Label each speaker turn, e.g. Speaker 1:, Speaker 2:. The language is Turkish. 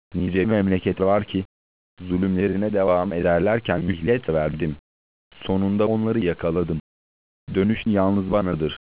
Speaker 1: Nice memleket var ki, zulümlerine devam ederlerken mühlet verdim. Sonunda onları yakaladım. Dönüş yalnız banadır.